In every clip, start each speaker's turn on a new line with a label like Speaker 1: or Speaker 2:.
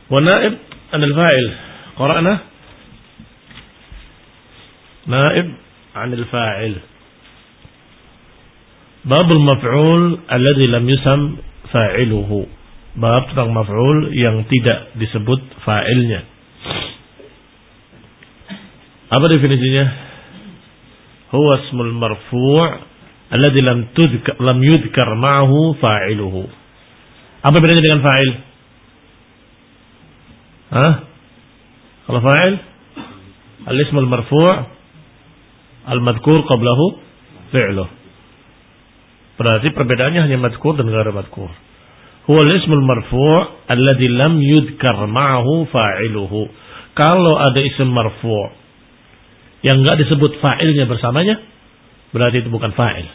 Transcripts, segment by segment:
Speaker 1: Wa naib anil fa'il. Qara'na naib anil fa'il. Babul maf'ul alladhi lam yusam fa'iluhu. Bab tentang maf'ul yang tidak disebut fa'ilnya. Apa definisinya? Huwa ismul marfu' alladhi lam yudhkar ma'ahu fa'iluhu. Apa bedanya dengan fa'il? Kalau fa'il al-ismul marfu' al-madhkur qablahu fi'luh. Berarti perbedaannya hanya madhkur dan ghair madhkur. Huwa al-ismul marfu' alladhi lam yudhkar ma'ahu fa'iluhu. Kalau ada isim marfu' yang enggak disebut fa'ilnya bersamanya, berarti itu bukan fa'il.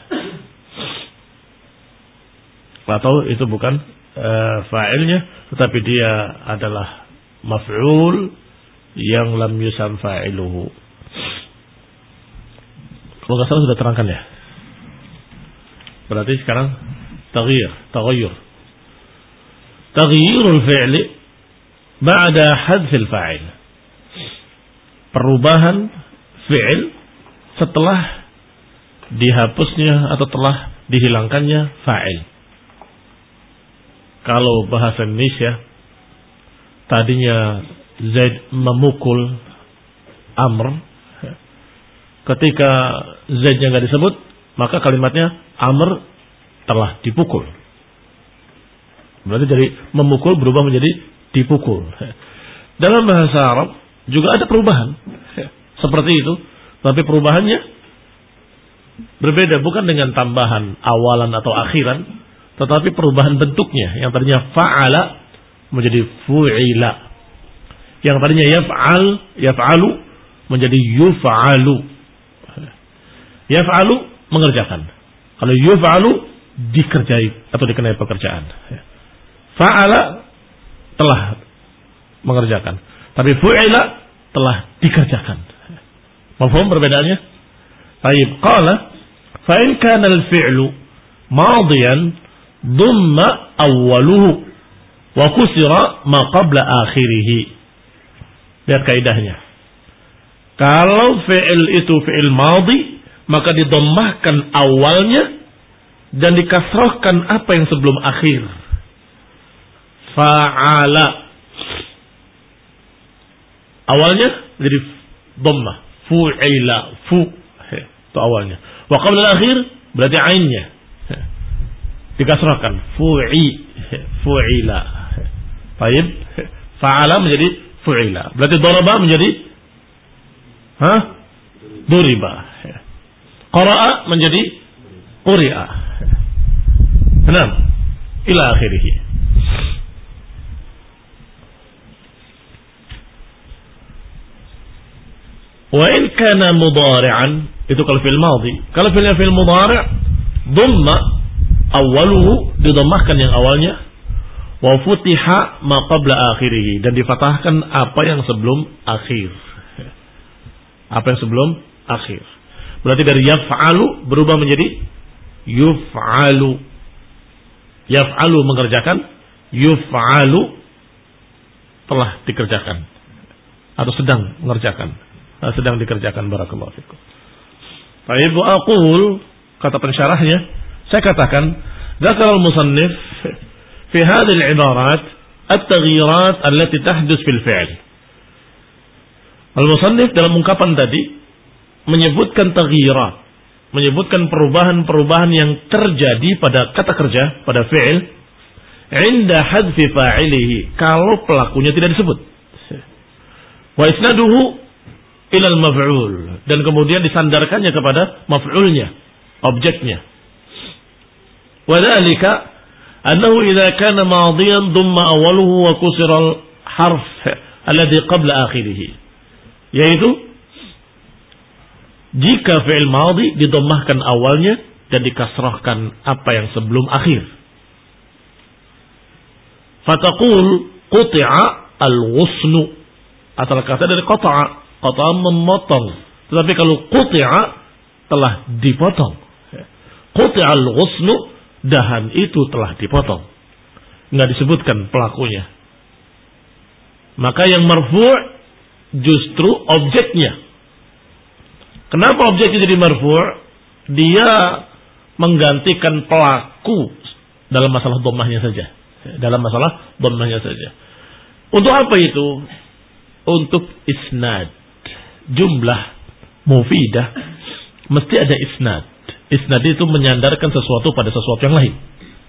Speaker 1: Atau itu bukan fa'ilnya, tetapi dia adalah maf'ul yang lam yusam fa'iluhu. Kalau nggak salah sudah terangkan ya. Berarti sekarang taghayyur. Taghayyurul fi'li ba'da hadfil fa'il. Perubahan fi'il setelah dihapusnya atau telah dihilangkannya fa'il. Kalau bahasa Indonesia tadinya Zaid memukul Amr, ketika Zaidnya nggak disebut, maka kalimatnya Amr telah dipukul. Berarti dari memukul berubah menjadi dipukul. Dalam bahasa Arab juga ada perubahan seperti itu, tapi perubahannya berbeda, bukan dengan tambahan awalan atau akhiran, tetapi perubahan bentuknya. Yang tadinya fa'ala menjadi fu'ila, yang tadinya yaf'alu menjadi yuf'alu. Yaf'alu mengerjakan, kalau yuf'alu dikerjai atau dikenai pekerjaan. Fa'ala telah mengerjakan, tapi fu'ila telah dikerjakan. Mafhum perbedaannya? Baik, qala fa in kana al-fi'lu madiyan dumma awwaluhu wa kusira ma qabla akhirih. Lihat kaidahnya. Kalau fi'il itu fi'il madhi, maka didommahkan awalnya dan dikasrahkan apa yang sebelum akhir. Fa'ala awalnya jadi dhammah, fu'ila, itu awalnya. Wa qabla al-akhir berarti ainnya dikasrahkan, fu'ila. Baik, fa'ala menjadi fu'ila. Berarti daraba menjadi duriba. Qara'a menjadi quri'a. Benar? Ila akhirih. Wa in kana mudhari'an, itu kalau fi'il madhi. Kalau fi'il mudhari' dhamma awwaluhu, didammahkan yang awalnya, wa futiha ma qabla akhirih, dan difatahkan apa yang sebelum akhir. Apa yang sebelum akhir. Berarti dari yaf'alu berubah menjadi yuf'alu. Yaf'alu mengerjakan, yuf'alu telah dikerjakan atau sedang mengerjakan, sedang dikerjakan. Barakallahu fikum. Baik, aqul, kata pensyarahnya, saya katakan, dzakara al-musannif fi hadhihi al-ibarat at-taghyirat allati tahdus fil fi'l. Al-musannif dalam ungkapan tadi menyebutkan taghyirat, menyebutkan perubahan-perubahan yang terjadi pada kata kerja, pada fi'il, inda hadfi fa'ilihi, kalau pelakunya tidak disebut. Wa isnaduhu ila al-maf'ul, dan kemudian disandarkannya kepada maf'ulnya, objeknya. Wa dzalika annahu idza kana madiyan dumma awwaluhu wa kusira al-harf alladhi qabla akhirih. Yaitu jika fi'il madhi didommahkan awalnya dan dikasrahkan apa yang sebelum akhir. Fataqul quti'a al-ghusnu, asal kata dari qata'a, qata'a memotong. Tetapi kalau quti'a telah dipotong. Quti'a al-ghusnu, dahan itu telah dipotong. Enggak disebutkan pelakunya. Maka yang marfu' justru objeknya. Kenapa objeknya jadi marfu'? Dia menggantikan pelaku dalam masalah dhammahnya saja. Dalam masalah dhammahnya saja. Untuk apa itu? Untuk isnad. Jumlah mufidah mesti ada isnad. Isnad itu menyandarkan sesuatu pada sesuatu yang lain.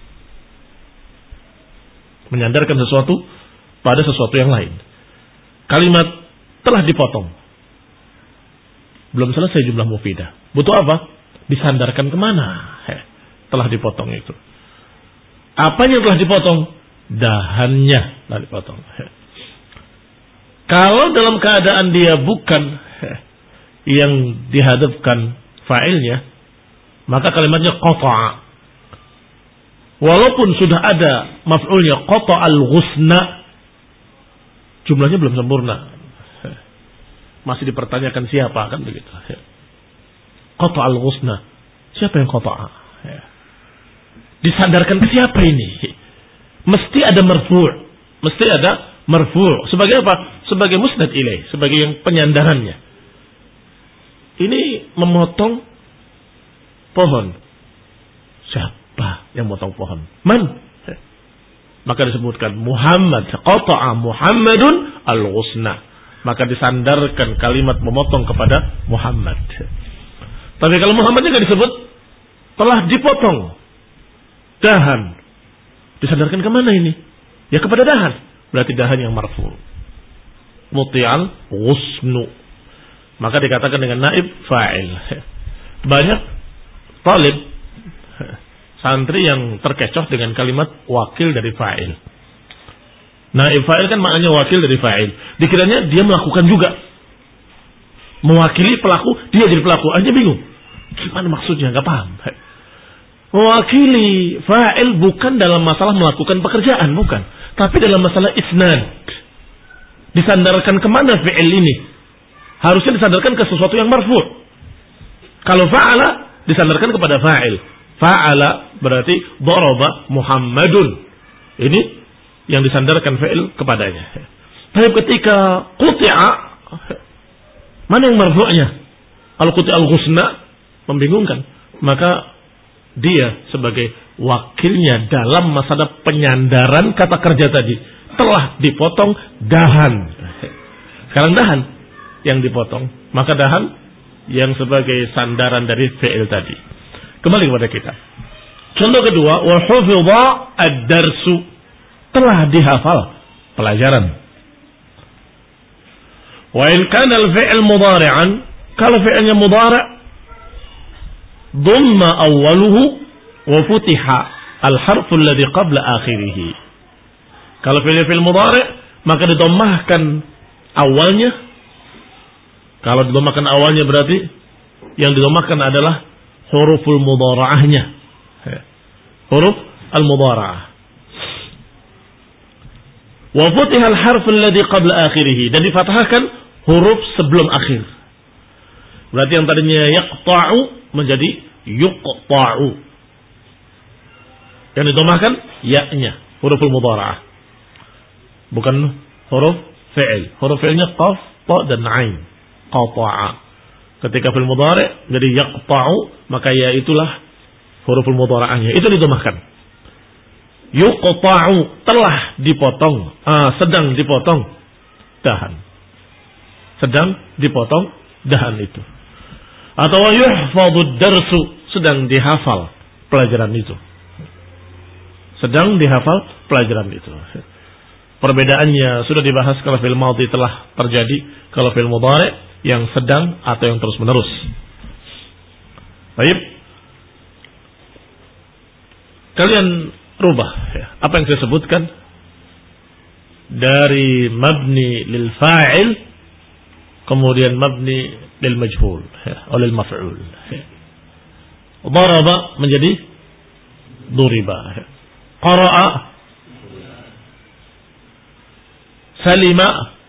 Speaker 1: Menyandarkan sesuatu pada sesuatu yang lain. Kalimat telah dipotong. Belum selesai jumlah mufidah. Butuh apa? Disandarkan kemana? Telah dipotong itu. Apanya telah dipotong? Dahannya telah dipotong. Kalau dalam keadaan dia bukan yang dihadapkan fa'ilnya, maka kalimatnya qata'a. Walaupun sudah ada maf'ulnya qata'al ghusna, jumlahnya belum sempurna. Masih dipertanyakan siapa, kan begitu. Qata'al ghusna. Siapa yang qata'a? Disandarkan ke siapa ini? Mesti ada marfu'. Mesti ada marfu'. Sebagai apa? Sebagai musnad ilaih, sebagai yang penyandarannya. Ini memotong pohon. Siapa yang memotong pohon? Man? Maka disebutkan Muhammad. Qata'a Muhammadun al-ghusna. Maka disandarkan kalimat memotong kepada Muhammad. Tapi kalau Muhammadnya tidak disebut, telah dipotong dahan. Disandarkan kemana ini? Ya kepada dahan. Berarti dahan yang marfu. Muti'al ghusnu. Maka dikatakan dengan naib fa'il. Banyak talib santri yang terkecoh dengan kalimat wakil dari fa'il. Naib fa'il kan maknanya wakil dari fa'il. Dikiranya dia melakukan juga. Mewakili pelaku, dia jadi pelaku. Aja bingung. Gimana maksudnya? Gak paham. Mewakili fa'il bukan dalam masalah melakukan pekerjaan, bukan. Tapi dalam masalah isnad. Disandarkan kemana fi'il ini? Harusnya disandarkan ke sesuatu yang marfu'. Kalau fa'ala, disandarkan kepada fa'il. Fa'ala berarti daraba Muhammadun. Ini yang disandarkan fa'il kepadanya. Tapi ketika quti'a, mana yang marfu'nya? Al-quti'al ghusna, membingungkan. Maka dia sebagai wakilnya dalam masalah penyandaran kata kerja tadi telah dipotong dahan. Sekarang dahan yang dipotong, maka dahan yang sebagai sandaran dari fi'il tadi. Kembali kepada kita. Contoh kedua, wa hufidha ad-darsu, telah dihafal pelajaran. Wa in kana al-fi'l mudhari'an, kalau fi'ilnya mudhari', dhamma awwaluhu wa futiha al-harfu alladhi qabla akhirih. Kalau fi'il mudhari', maka didommahkan awalnya. Kalau didommahkan awalnya berarti yang didommahkan adalah huruful mudhara'ahnya. Huruf al-mudhara'ah. Wa futiha al-harfu alladhi qabla akhirih, dan difathahkan huruf sebelum akhir. Berarti yang tadinya yaqta'u menjadi yuqta'u. Yang didomahkan ya-nya, huruful mudhara'ah. Bukan huruf fi'il. Huruf fi'ilnya qaf, ta dan ain. Qata'a. Ketika fil mudhari' jadi yaqta'u, maka ya itulah huruful mudhara'ahnya. Itu didomahkan. Yuqta'u, telah dipotong, sedang dipotong dahan. Sedang dipotong dahan itu. Atau yuhfadud darsu, sedang dihafal pelajaran itu. Sedang dihafal pelajaran itu. Perbedaannya sudah dibahas kalau fi'il madhi telah terjadi, kalau fi'il mudhari' yang sedang atau yang terus menerus. Baik. Kalian rubah ya, apa yang saya sebutkan dari mabni lil fa'il kemudian mabni lil majhul ya, atau lil maf'ul. Ya. Daraba menjadi duriba. Ya. Qara'a salima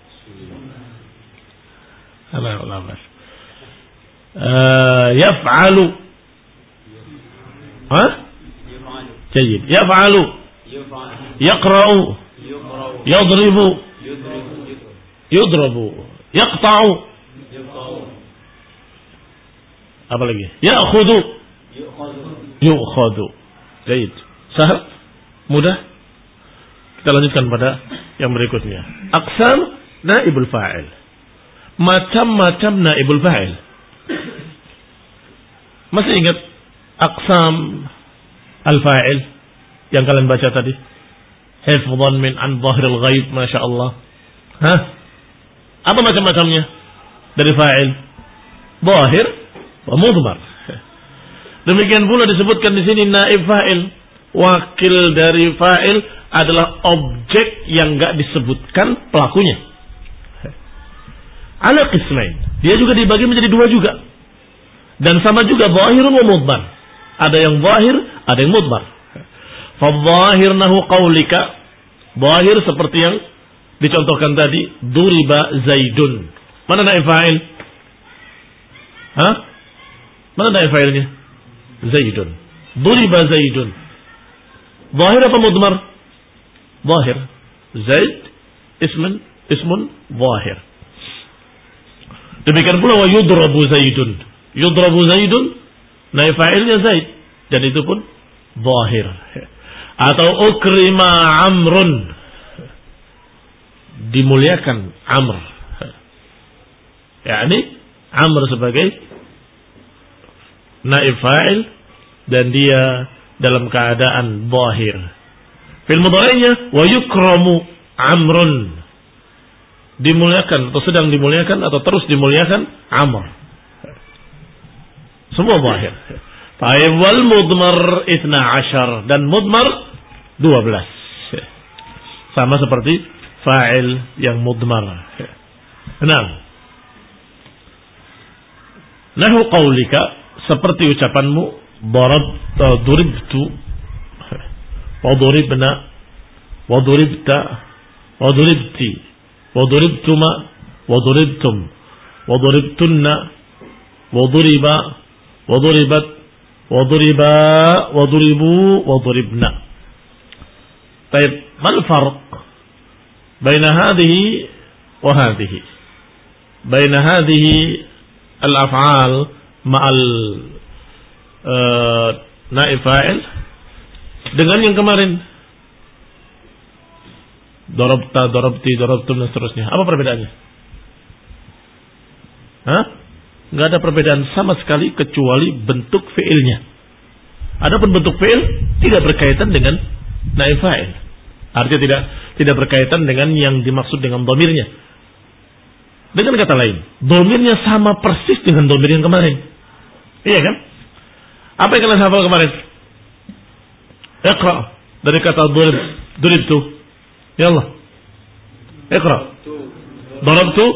Speaker 1: yaf'alu جيد يفعل يقرأ يضرب yudrabu, yaqta'u, apa lagi? Ya'khudhu, yu'khadhu. Baik. Sahal? Mudah? Kita lanjutkan pada yang berikutnya. Aqsam naibul fa'il. Macam-macam naibul fa'il. Masih ingat aqsam al-fa'il yang kalian baca tadi? Hifdhan min an dhahril ghaib, Masya Allah. Hah? Apa macam-macamnya dari fa'il? Zahir wa mudmar. Demikian pula disebutkan di sini naib fa'il. Wakil dari fa'il adalah objek yang enggak disebutkan pelakunya. Ala qismain. Dia juga dibagi menjadi dua juga. Dan sama juga zahirun wa mudmar. Ada yang zahir, ada yang mudmar. Fa zahir nahu qaulika. Zahir seperti yang dicontohkan tadi, duriba Zaidun. Mana naib fa'il? Hah? Mana naib fa'ilnya? Zaidun. Duriba Zaidun. Zahir apa mudmar? Zahir. Zaid ismun zahir. Demikian pula wa yudrabu Zaidun. Yudrabu Zaidun, naib fa'ilnya Zaid, dan itu pun zahir. Atau ukrima Amrun, dimuliakan Amr. Yani Amr sebagai naib fa'il dan dia dalam keadaan zahir. Fil mudhari'nya wa yukramu Amrun, dimuliakan atau sedang dimuliakan atau terus dimuliakan Amr. Semua zahir. Ta'ib wal mudmar 12 dan mudmar 12. Sama seperti fa'il yang mudmar. Nah, nahu qaulika, seperti ucapanmu, duribtu, wa duribna, wa duribta, wa duribti, wa duribtuma, wa duribtum, wa duribtunna, wa duriba, wa duribat, wa duriba, wa duribu, wa duribna. Baik, mal farq baina hadhihi wa hadhihi? Baina hadhihi al-af'al ma'al naib fa'il dengan yang kemarin. Darabta, darabti, darabtum dan seterusnya. Apa perbedaannya? Hah? Enggak ada perbedaan sama sekali kecuali bentuk fi'ilnya. Adapun bentuk fi'il tidak berkaitan dengan naib fa'il. Artinya tidak berkaitan dengan yang dimaksud dengan dhamirnya. Dengan kata lain, dhamirnya sama persis dengan dhamir yang kemarin. Iya kan? Apa yang kalian hafal kemarin? Iqra, dari kata duribtu. Ya Allah. Iqra. Darabtu.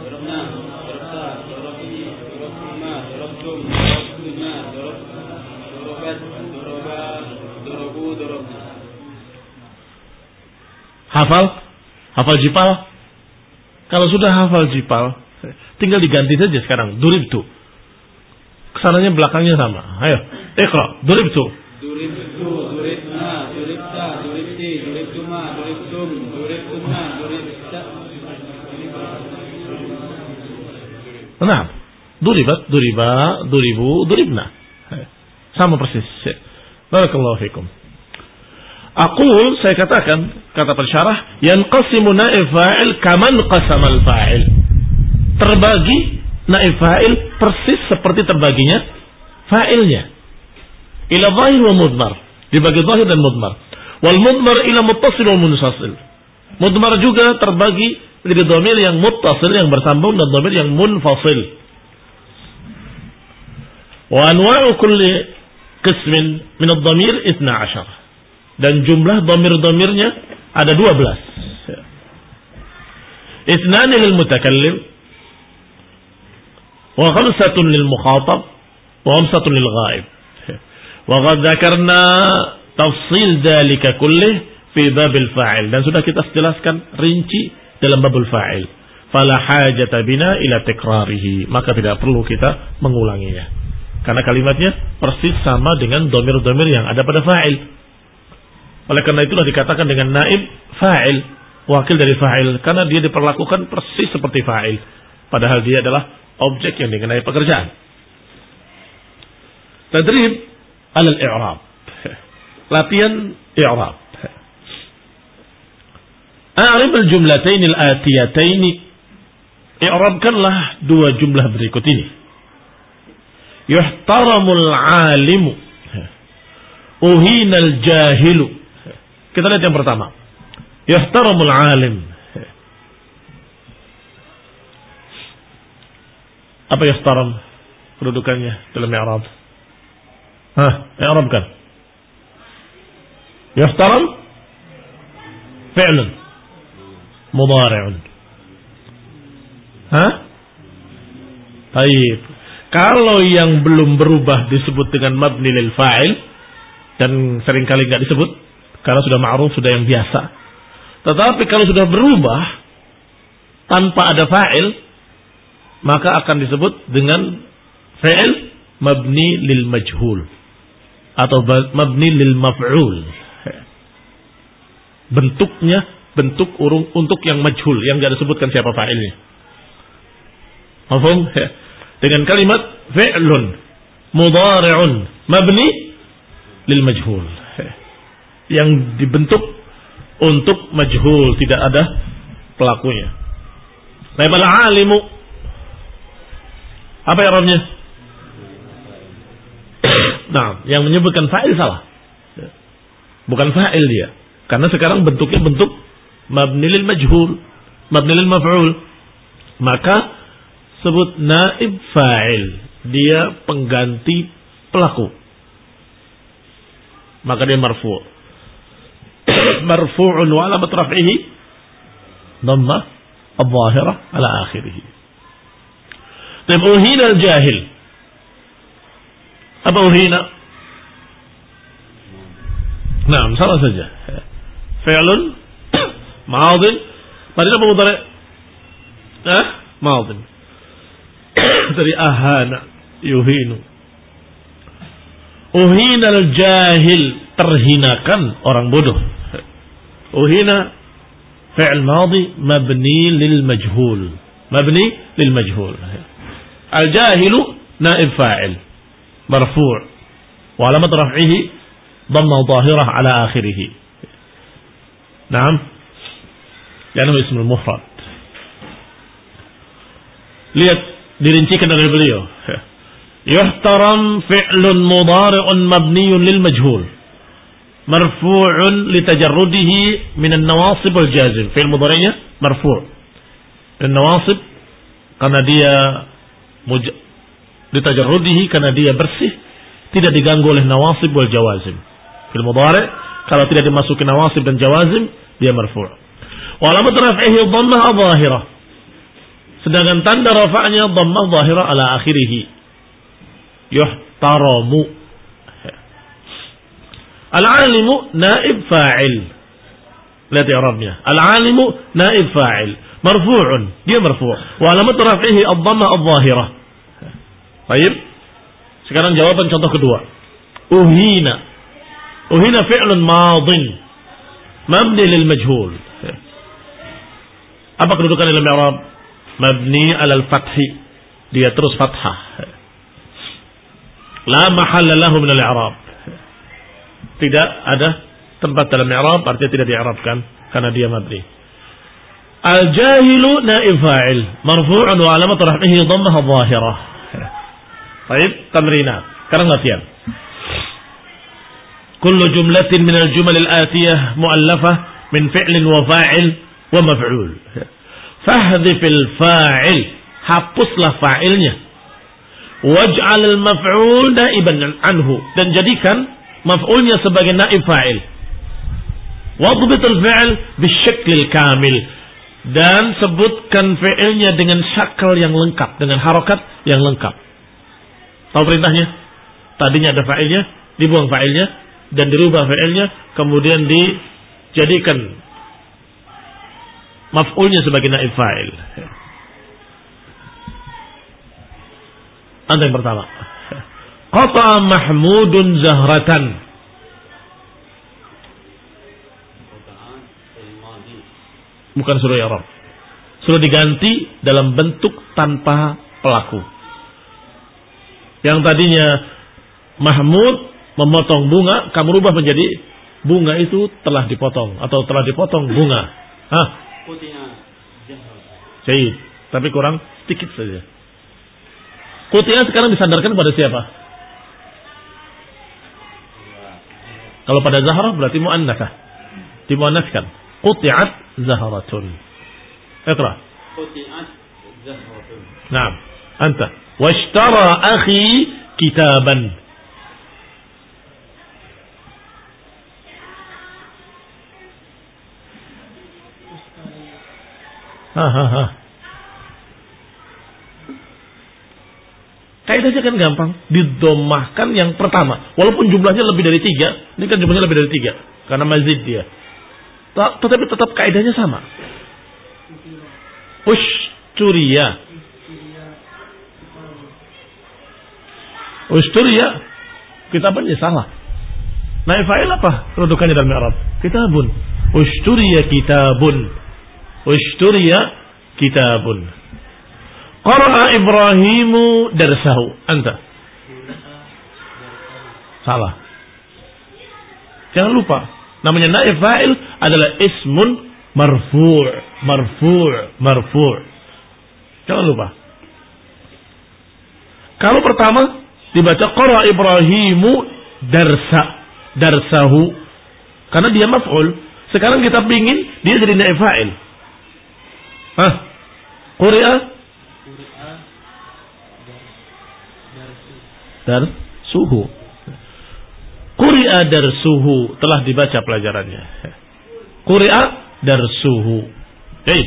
Speaker 1: Hafal jipal. Kalau sudah hafal jipal, tinggal diganti saja sekarang. Duribtu. Kesananya belakangnya sama. Ayo, iqra. Duribtu.
Speaker 2: Duribtu, duribna, duribta, duribti, duribtuma, duribtum, duribtunna, duribta.
Speaker 1: Nah, duribat, duriba, duribu, duribna. Sama persis. Barakallahu fikum. Aqul, saya katakan, kata pensyarah, yanqasimu naib fa'il kaman qasamal fa'il. Terbagi naib fa'il persis seperti terbaginya fa'ilnya. Ila zahir wa mudmar, dibagi zahir dan mudmar. Wal mudmar ila muttasil wa munfasil. Mudmar juga terbagi menjadi dhamir yang muttasil yang bersambung dan dhamir yang munfasil. Wa anwa'u kulli qismin min ad-dhamir 12. Dan jumlah dhamir-dhamirnya ada 12. Ithnani lil mutakallim wa khamsatun lil mukhatab wa khamsatun lil ghaib. Wa qad dzakarna tafsil dzalika kullih fi babil fa'il, dan sudah kita jelaskan rinci dalam babul fa'il. Fala hajata bina ila tikrarihi, maka tidak perlu kita mengulanginya. Karena kalimatnya persis sama dengan dhamir-dhamir yang ada pada fa'il. Oleh karena itulah dikatakan dengan naib fa'il. wakil dari fa'il karena dia diperlakukan persis seperti fa'il padahal dia adalah objek yang dikenai pekerjaan. Tadrib al-i'rab. Latihan i'rab. A'rib al-jumlatain al-atiyataini. I'rabkanlah dua jumlah berikut ini. Yuhtaramul 'alimu. Uhinal jahilu. Kita lihat yang pertama. Yuhtaramul 'alim. Apa yuhtaram kedudukannya dalam i'rab? I'rabkan. Yuhtaram fi'lun mudhari'un. Baik. Kalau yang belum berubah disebut dengan mabni lil fa'il dan seringkali enggak disebut karena sudah ma'ruf, sudah yang biasa. Tetapi kalau sudah berubah tanpa ada fa'il maka akan disebut dengan fi'il mabni lil majhul atau mabni lil maf'ul. Bentuknya bentuk urung untuk yang majhul yang enggak disebutkan siapa fa'ilnya. Paham? Dengan kalimat fi'lun mudhari'un mabni lil majhul. Yang dibentuk untuk majhul, tidak ada pelakunya. Baik, al-alimu. Apa i'rabnya? Nah, yang menyebutkan fa'il salah. Bukan fa'il dia. Karena sekarang bentuknya bentuk mabni lil majhul, mabni lil maf'ul. Maka sebut naib fa'il, dia pengganti pelaku. Maka dia marfu'. Marfu'un wa alamat raf'ihi dhammah adh-dhahirah ala akhirih. Uhina al-jahil. Apa uhina? Nah, salah saja. Fi'lun madin. Padahal apa mudhari'? Madin. Dari ahana yuhinu. Uhina al-jahil, terhinakan orang bodoh. Uhina fi'l madhi mabni lil majhul. Mabni lil majhul. Al-jahilu naib fa'il marfu' wa alamat raf'ihi dhamma dhahirah ala akhirih. Naam. Liannahu ismul mufrad. Lihat dirincikan oleh beliau. Yuhtaram fi'lun mudhari'un mabniyun lil majhul marfu'un litajarrudihi min an-nawasib wal jazim. Fi'l mudhari'nya marfu'. Dan nawasib karena dia litajarrudihi, karena dia bersih, tidak diganggu oleh nawasib wal jawazim. Fi'l mudhari' kalau tidak dimasuki nawasib dan jawazim dia marfu'. Wa alamat raf'ihi dhammah adh-dhahirah. Sedangkan tanda rafa'nya dhammah dhahirah ala akhirih. Yuhtaramu. Al-alimu naib fa'il. Lihat i'rabnya. Al-alimu naib fa'il. Marfu'un. Dia marfu'. Wa alamat raf'ihi ad-dhammah adh-dhahirah. Baik. Sekarang jawaban contoh kedua. Uhina. Uhina fi'lun madin. Mabni lil majhul. Apa kedudukan dalam i'rab? Mabni alal fathi. Dia terus fathah. La mahalla lahu min al-i'rab. Tidak ada tempat dalam i'rab, artinya tidak di'irabkan karena dia mabni. Al-jahilu naib fa'il marfu'un wa alamat raf'ihi dhammah adh-dhahirah. Baik, tamrinat. Sekarang latihan. Kullu jumlatin min al-jumal al-atiyah mu'allafah min fi'lin wa fa'il wa maf'ul. Fahdhifil fa'il, hapuslah fa'ilnya. Waj'al al-maf'ul naiban anhu, dan jadikan maf'ulnya sebagai naib fa'il. Wadbit al-fi'l bisyaklil kamil, dan sebutkan fi'ilnya dengan syakal yang lengkap, dengan harokat yang lengkap. Tahu perintahnya? Tadinya ada fa'ilnya, dibuang fa'ilnya, dan dirubah fa'ilnya, kemudian dijadikan maf'ulnya sebagai naib fa'il. Anda yang pertama. Qata Mahmudun Zahratan. Bukan sudah i'rab. Sudah diganti dalam bentuk tanpa pelaku. Yang tadinya Mahmud memotong bunga, kamu rubah menjadi bunga itu telah dipotong atau telah dipotong bunga. Jahit. Tapi kurang sedikit saja. Quti'ah sekarang disandarkan pada siapa? Kalau pada Zahra berarti mu'annasah. Dimuannaskan. Quti'at Zahratun. Iqra.
Speaker 2: Quti'at Zahratun.
Speaker 1: Naam. Anta. Washtara akhi kitaban. Kaidahnya kan gampang, didomahkan yang pertama, walaupun jumlahnya lebih dari 3. Ini kan jumlahnya lebih dari 3 karena mazid dia. Tetapi tetap kaidahnya sama. Ushturiya kitabannya salah. Naib fa'il apa kedudukannya dalam i'rab? Kitabun. Ushturiya kitabun. Qara'a Ibrahimu darsahu. Anta. Salah. Jangan lupa, namanya naib fa'il adalah ismun marfu'. Jangan lupa. Kalau pertama dibaca qara'a Ibrahimu darsahu karena dia maf'ul. Sekarang kita pingin dia jadi naib fa'il. Quri'a darsuhu. Quri'a darsuhu telah dibaca pelajarannya. Quri'a darsuhu. Baik.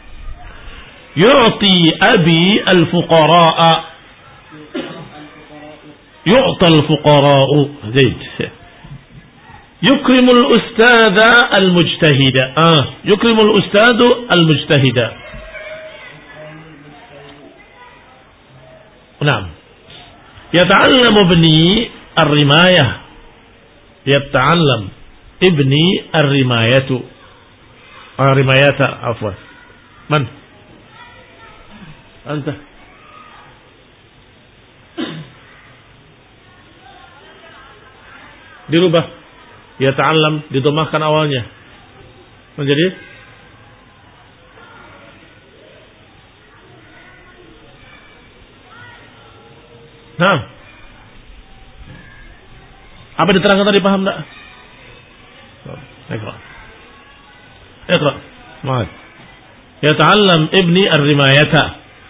Speaker 1: Yu'ti abi al-fuqara'a. Yu'ta al-fuqara'u. Zaid. Yukrimul ustadha al-mujtahida. Yukrimul ustadu al-mujtahida. Naam. Yata'allam ibni ar-rimayah. Yata'allam ibni ar-rimayatu. Rimayata afwan. Man? Anta. Dirubah. Yata'allam didomahkan awalnya menjadi Nah, apa diterangkan tadi, paham tak? Iqra. Ma'ad. Yata'allam ibni ar-rimayata.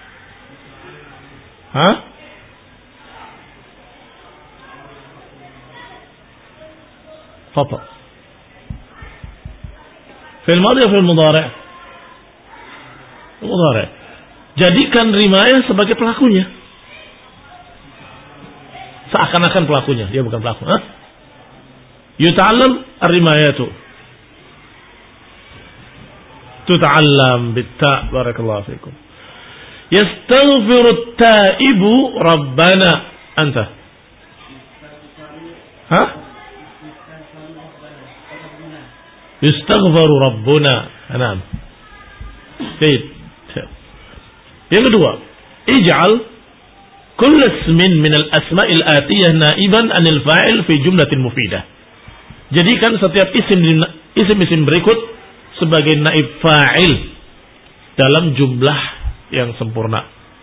Speaker 1: Fadhal. Fil madhi atau fil mudhari'? Mudhari'. Jadikan rimayah sebagai pelakunya. Seakan-akan pelakunya, dia bukan pelaku. Yuta'allam ar-rimayatu. Tuta'allam bit-ta'. Barakallahu fikum. Yastaghfiru at-ta'ibu rabbana. Anta. Yastaghfiru rabbuna. Naam. Baik. Yang kedua, ij'al kull ismin min al-asma'il atiyah naiban 'anil fa'il fi jumlatin mufidah. Jadikan setiap isim berikut sebagai naib fa'il dalam jumlah yang sempurna.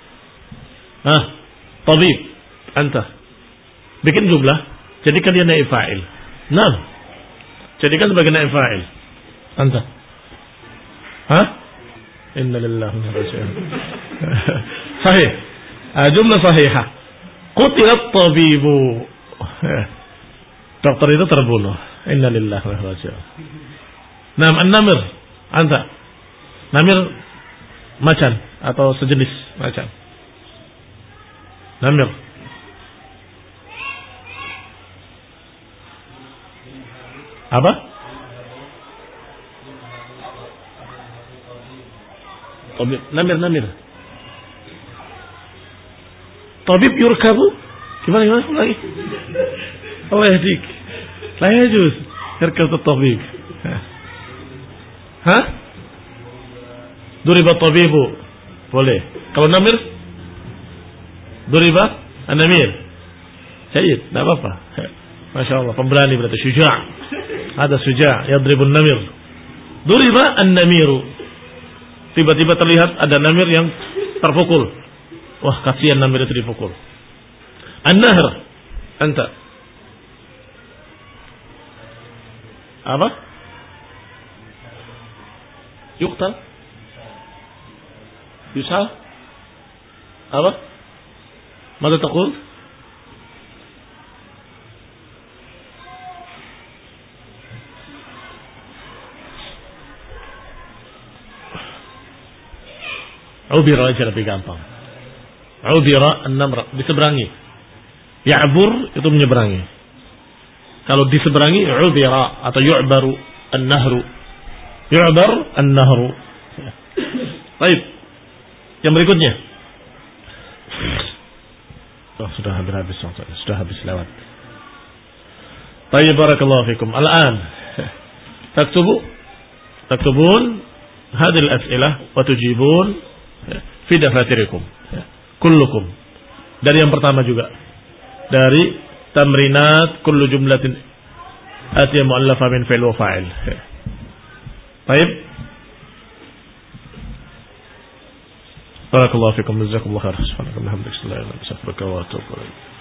Speaker 1: Tabib, anta. Bikin jumlah, jadikan dia naib fa'il. Naam. Jadikan sebagai naib fa'il. Anta. Inna lillahi wa inna ilaihi raji'un. Sahih. Jumlah sahihah. Qutilat tabibu. Dokter itu terbunuh. Inna lillahi wa inna ilaihi raji'un. Naam, an-namir. Anta. Namir macan atau sejenis macan. Namir. Apa? Tabib. Namir. Tabib yurkabu. Gimana lagi? Allah yahdik. La yajuz. Yarkab tabib. Duriba tabibu. Boleh. Kalau namir? Duriba an-namir. Sayyid, tidak apa-apa. Masya Allah, pemberani berarti. Syuja'. Ada syuja' yadribun namir. Duriba an-namiru. Tiba-tiba terlihat ada namir yang terpukul. Wah, kasihan namir itu dipukul. An-nahr. Anta. Apa? Yuqtal. Yusal. Apa? Mada taqul? Ubira aja lebih gampang. Ubira an-namr, diseberangi. Ya'bur itu menyeberangi. Kalau diseberangi ubira atau yu'baru an-nahru. Yu'bar an-nahru. Baik. Yang berikutnya. Oh, sudah habis sudah habis lewat. Baik, barakallahu fikum. Al-an taktubun hadhihi al-as'ilah wa tujibun fi dafatirikum kullukum. Dari yang pertama juga, dari tamrinat kullu jumlatin atiya mu'allafa min fi'l wa fa'il. Baik. Barakallahu fikum, jazakumullahu khairan. Subhanallah, alhamdulillah, wa atubu ilaik.